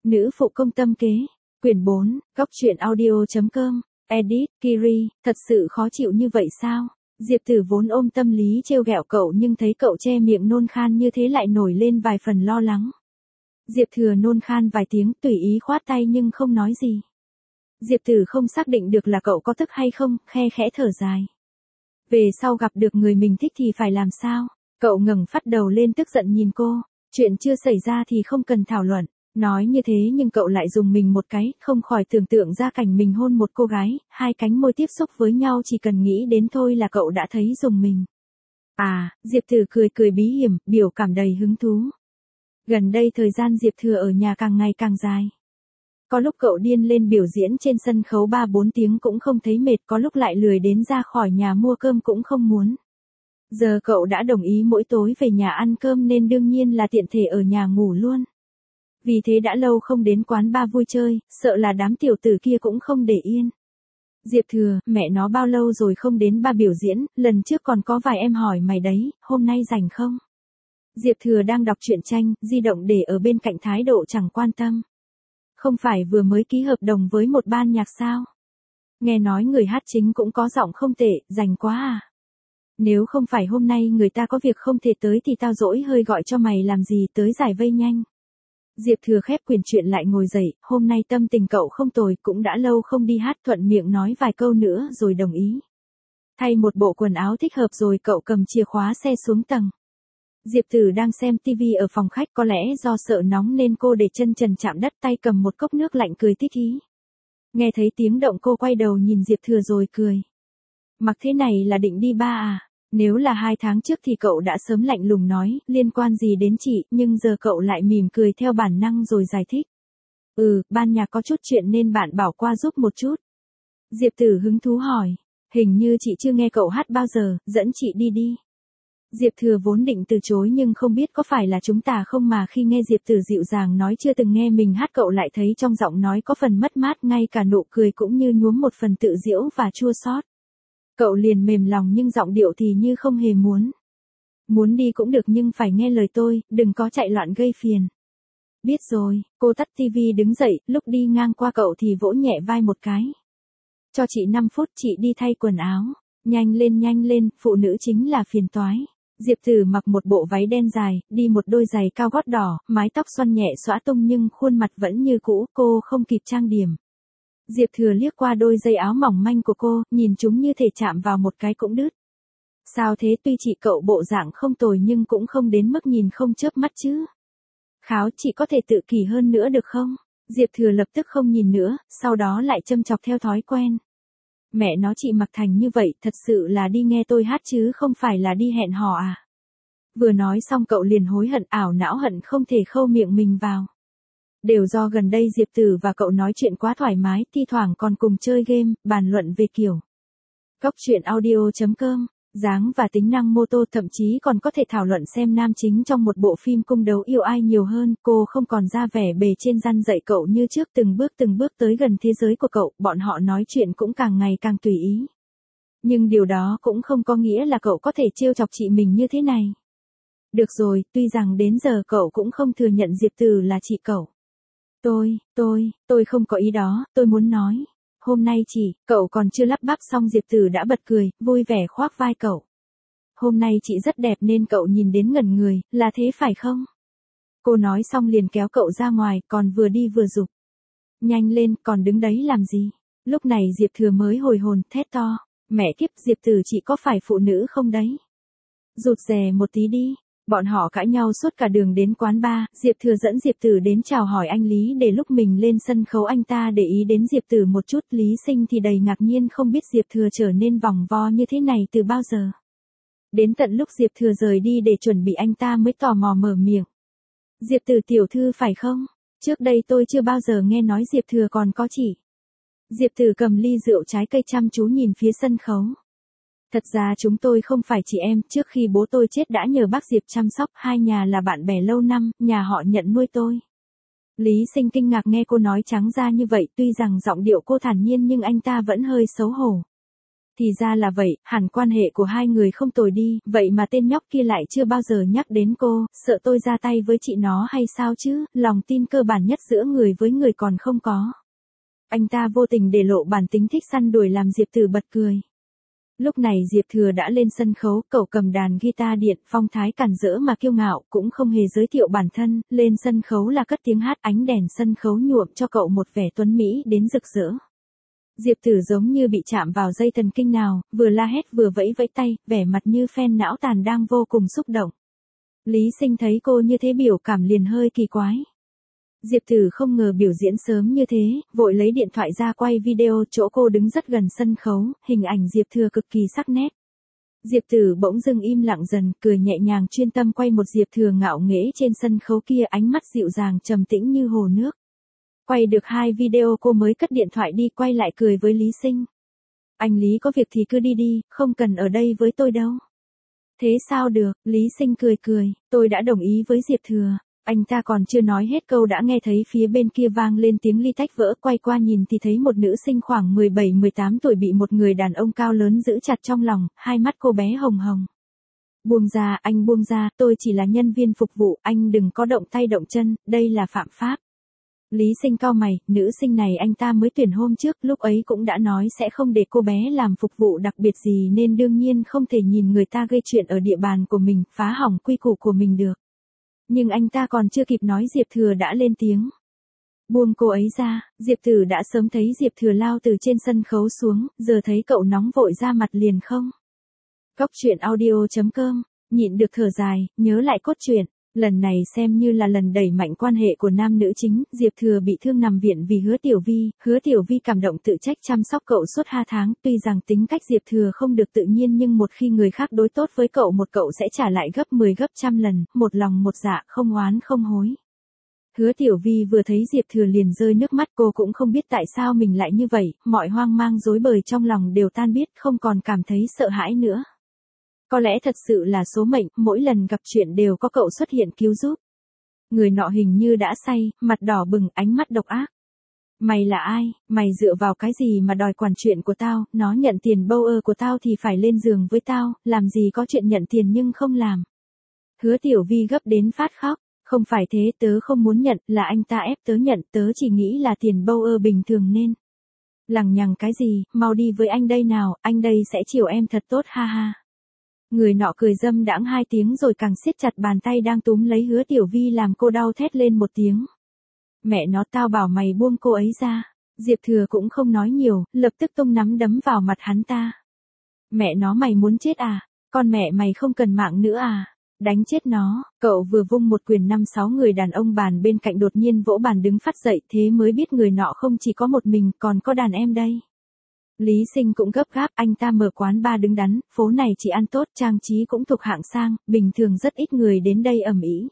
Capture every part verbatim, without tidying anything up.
Nữ phụ công tâm kế. Quyển bốn, góc truyện audio.com. Edit, Kiri, thật sự khó chịu như vậy sao? Diệp Tử vốn ôm tâm lý trêu ghẹo cậu nhưng thấy cậu che miệng nôn khan như thế lại nổi lên vài phần lo lắng. Diệp Thừa nôn khan vài tiếng tùy ý khoát tay nhưng không nói gì. Diệp Tử không xác định được là cậu có tức hay không, khe khẽ thở dài. Về sau gặp được người mình thích thì phải làm sao? Cậu ngẩng phát đầu lên tức giận nhìn cô. Chuyện chưa xảy ra thì không cần thảo luận. Nói như thế nhưng cậu lại dùng mình một cái, không khỏi tưởng tượng ra cảnh mình hôn một cô gái, hai cánh môi tiếp xúc với nhau chỉ cần nghĩ đến thôi là cậu đã thấy dùng mình. À, Diệp Tử cười cười bí hiểm, biểu cảm đầy hứng thú. Gần đây thời gian Diệp Thừa ở nhà càng ngày càng dài. Có lúc cậu điên lên biểu diễn trên sân khấu ba bốn tiếng cũng không thấy mệt, có lúc lại lười đến ra khỏi nhà mua cơm cũng không muốn. Giờ cậu đã đồng ý mỗi tối về nhà ăn cơm nên đương nhiên là tiện thể ở nhà ngủ luôn. Vì thế đã lâu không đến quán bar vui chơi, sợ là đám tiểu tử kia cũng không để yên. Diệp Thừa, mẹ nó bao lâu rồi không đến bar biểu diễn, lần trước còn có vài em hỏi mày đấy, hôm nay rảnh không? Diệp Thừa đang đọc truyện tranh, di động để ở bên cạnh thái độ chẳng quan tâm. Không phải vừa mới ký hợp đồng với một ban nhạc sao? Nghe nói người hát chính cũng có giọng không tệ, rảnh quá à? Nếu không phải hôm nay người ta có việc không thể tới thì tao dỗi hơi gọi cho mày làm gì, tới giải vây nhanh. Diệp Thừa khép quyển truyện lại ngồi dậy, hôm nay tâm tình cậu không tồi, cũng đã lâu không đi hát, thuận miệng nói vài câu nữa rồi đồng ý. Thay một bộ quần áo thích hợp rồi cậu cầm chìa khóa xe xuống tầng. Diệp Tử đang xem tivi ở phòng khách, có lẽ do sợ nóng nên cô để chân trần chạm đất, tay cầm một cốc nước lạnh cười tít ý. Nghe thấy tiếng động cô quay đầu nhìn Diệp Thừa rồi cười. Mặc thế này là định đi ba à? Nếu là hai tháng trước thì cậu đã sớm lạnh lùng nói, liên quan gì đến chị, nhưng giờ cậu lại mỉm cười theo bản năng rồi giải thích. Ừ, ban nhạc có chút chuyện nên bạn bảo qua giúp một chút. Diệp Tử hứng thú hỏi, hình như chị chưa nghe cậu hát bao giờ, dẫn chị đi đi. Diệp Thừa vốn định từ chối nhưng không biết có phải là chúng ta không mà khi nghe Diệp Tử dịu dàng nói chưa từng nghe mình hát cậu lại thấy trong giọng nói có phần mất mát, ngay cả nụ cười cũng như nhuốm một phần tự giễu và chua xót. Cậu liền mềm lòng nhưng giọng điệu thì như không hề muốn. Muốn đi cũng được nhưng phải nghe lời tôi, đừng có chạy loạn gây phiền. Biết rồi, cô tắt tivi đứng dậy, lúc đi ngang qua cậu thì vỗ nhẹ vai một cái. Cho chị năm phút, chị đi thay quần áo. Nhanh lên nhanh lên, phụ nữ chính là phiền toái. Diệp Tử mặc một bộ váy đen dài, đi một đôi giày cao gót đỏ, mái tóc xoăn nhẹ xõa tung nhưng khuôn mặt vẫn như cũ, cô không kịp trang điểm. Diệp Thừa liếc qua đôi dây áo mỏng manh của cô, nhìn chúng như thể chạm vào một cái cũng đứt. Sao thế, tuy chị cậu bộ dạng không tồi nhưng cũng không đến mức nhìn không chớp mắt chứ. Kháo, chị có thể tự kỷ hơn nữa được không? Diệp Thừa lập tức không nhìn nữa, sau đó lại châm chọc theo thói quen. Mẹ nó, chị mặc thành như vậy, thật sự là đi nghe tôi hát chứ không phải là đi hẹn hò à? Vừa nói xong cậu liền hối hận, ảo não hận không thể khâu miệng mình vào. Đều do gần đây Diệp Tử và cậu nói chuyện quá thoải mái, thi thoảng còn cùng chơi game, bàn luận về kiểu. Góc truyện audio.com, dáng và tính năng mô tô, thậm chí còn có thể thảo luận xem nam chính trong một bộ phim cung đấu yêu ai nhiều hơn. Cô không còn ra vẻ bề trên răn dạy cậu như trước, từng bước từng bước tới gần thế giới của cậu, bọn họ nói chuyện cũng càng ngày càng tùy ý. Nhưng điều đó cũng không có nghĩa là cậu có thể trêu chọc chị mình như thế này. Được rồi, tuy rằng đến giờ cậu cũng không thừa nhận Diệp Tử là chị cậu. Tôi, tôi, tôi không có ý đó, tôi muốn nói. Hôm nay chỉ, cậu còn chưa lắp bắp xong Diệp Tử đã bật cười, vui vẻ khoác vai cậu. Hôm nay chị rất đẹp nên cậu nhìn đến ngẩn người, là thế phải không? Cô nói xong liền kéo cậu ra ngoài, còn vừa đi vừa giục. Nhanh lên, còn đứng đấy làm gì? Lúc này Diệp Thừa mới hồi hồn, thét to. Mẹ kiếp, Diệp Tử chị có phải phụ nữ không đấy? Rụt rè một tí đi. Bọn họ cãi nhau suốt cả đường đến quán bar, Diệp Thừa dẫn Diệp Tử đến chào hỏi anh Lý, để lúc mình lên sân khấu anh ta để ý đến Diệp Tử một chút. Lý Sinh thì đầy ngạc nhiên không biết Diệp Thừa trở nên vòng vo như thế này từ bao giờ. Đến tận lúc Diệp Thừa rời đi để chuẩn bị anh ta mới tò mò mở miệng. Diệp Tử tiểu thư phải không? Trước đây tôi chưa bao giờ nghe nói Diệp Thừa còn có chị. Diệp Tử cầm ly rượu trái cây chăm chú nhìn phía sân khấu. Thật ra chúng tôi không phải chị em, trước khi bố tôi chết đã nhờ bác Diệp chăm sóc, hai nhà là bạn bè lâu năm, nhà họ nhận nuôi tôi. Lý Sinh kinh ngạc nghe cô nói trắng ra như vậy, tuy rằng giọng điệu cô thản nhiên nhưng anh ta vẫn hơi xấu hổ. Thì ra là vậy, hẳn quan hệ của hai người không tồi đi, vậy mà tên nhóc kia lại chưa bao giờ nhắc đến cô, sợ tôi ra tay với chị nó hay sao chứ, lòng tin cơ bản nhất giữa người với người còn không có. Anh ta vô tình để lộ bản tính thích săn đuổi làm Diệp Tử bật cười. Lúc này Diệp Thừa đã lên sân khấu, cậu cầm đàn guitar điện, phong thái càn rỡ mà kiêu ngạo, cũng không hề giới thiệu bản thân, lên sân khấu là cất tiếng hát, ánh đèn sân khấu nhuộm cho cậu một vẻ tuấn mỹ đến rực rỡ. Diệp Tử giống như bị chạm vào dây thần kinh nào, vừa la hét vừa vẫy vẫy tay, vẻ mặt như fan não tàn đang vô cùng xúc động. Lý Sinh thấy cô như thế biểu cảm liền hơi kỳ quái. Diệp Tử không ngờ biểu diễn sớm như thế, vội lấy điện thoại ra quay video, chỗ cô đứng rất gần sân khấu, hình ảnh Diệp Thừa cực kỳ sắc nét. Diệp Tử bỗng dưng im lặng dần, cười nhẹ nhàng chuyên tâm quay một Diệp Thừa ngạo nghễ trên sân khấu kia, ánh mắt dịu dàng trầm tĩnh như hồ nước. Quay được hai video cô mới cất điện thoại đi, quay lại cười với Lý Sinh. Anh Lý có việc thì cứ đi đi, không cần ở đây với tôi đâu. Thế sao được, Lý Sinh cười cười, tôi đã đồng ý với Diệp Thừa. Anh ta còn chưa nói hết câu đã nghe thấy phía bên kia vang lên tiếng ly tách vỡ, quay qua nhìn thì thấy một nữ sinh khoảng mười bảy mười tám tuổi bị một người đàn ông cao lớn giữ chặt trong lòng, hai mắt cô bé hồng hồng. Buông ra, anh buông ra, tôi chỉ là nhân viên phục vụ, anh đừng có động tay động chân, đây là phạm pháp. Lý Sinh cau mày, nữ sinh này anh ta mới tuyển hôm trước, lúc ấy cũng đã nói sẽ không để cô bé làm phục vụ đặc biệt gì nên đương nhiên không thể nhìn người ta gây chuyện ở địa bàn của mình, phá hỏng quy củ của mình được. Nhưng anh ta còn chưa kịp nói Diệp Thừa đã lên tiếng. Buông cô ấy ra, Diệp Tử đã sớm thấy Diệp Thừa lao từ trên sân khấu xuống, giờ thấy cậu nóng vội ra mặt liền không. Cóc truyện audio chấm com, nhịn được thở dài, nhớ lại cốt truyện. Lần này xem như là lần đẩy mạnh quan hệ của nam nữ chính, Diệp Thừa bị thương nằm viện vì Hứa Tiểu Vi, Hứa Tiểu Vi cảm động tự trách chăm sóc cậu suốt hai tháng, tuy rằng tính cách Diệp Thừa không được tự nhiên nhưng một khi người khác đối tốt với cậu một cậu sẽ trả lại gấp mười gấp trăm lần, một lòng một dạ, không oán không hối. Hứa Tiểu Vi vừa thấy Diệp Thừa liền rơi nước mắt, cô cũng không biết tại sao mình lại như vậy, mọi hoang mang rối bời trong lòng đều tan biết, không còn cảm thấy sợ hãi nữa. Có lẽ thật sự là số mệnh, mỗi lần gặp chuyện đều có cậu xuất hiện cứu giúp. Người nọ hình như đã say, mặt đỏ bừng, ánh mắt độc ác. Mày là ai, mày dựa vào cái gì mà đòi quản chuyện của tao, nó nhận tiền bâu ơ của tao thì phải lên giường với tao, làm gì có chuyện nhận tiền nhưng không làm. Hứa Tiểu Vi gấp đến phát khóc, không phải thế, tớ không muốn nhận, là anh ta ép tớ nhận, tớ chỉ nghĩ là tiền bâu ơ bình thường nên. Lằng nhằng cái gì, mau đi với anh đây nào, anh đây sẽ chiều em thật tốt ha ha. Người nọ cười dâm đãng hai tiếng rồi càng siết chặt bàn tay đang túm lấy Hứa Tiểu Vi làm cô đau thét lên một tiếng. Mẹ nó, tao bảo mày buông cô ấy ra. Diệp Thừa cũng không nói nhiều, lập tức tung nắm đấm vào mặt hắn ta. Mẹ nó, mày muốn chết à? Con mẹ mày không cần mạng nữa à? Đánh chết nó. Cậu vừa vung một quyền, năm sáu người đàn ông bàn bên cạnh đột nhiên vỗ bàn đứng phát dậy, thế mới biết người nọ không chỉ có một mình, còn có đàn em đây. Lý Sinh cũng gấp gáp, anh ta mở quán bar đứng đắn, phố này chỉ ăn tốt, trang trí cũng thuộc hạng sang, bình thường rất ít người đến đây ầm ĩ.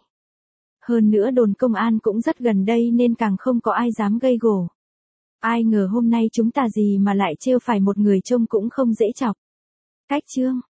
Hơn nữa đồn công an cũng rất gần đây nên càng không có ai dám gây gổ. Ai ngờ hôm nay chúng ta gì mà lại trêu phải một người trông cũng không dễ chọc. Cách chương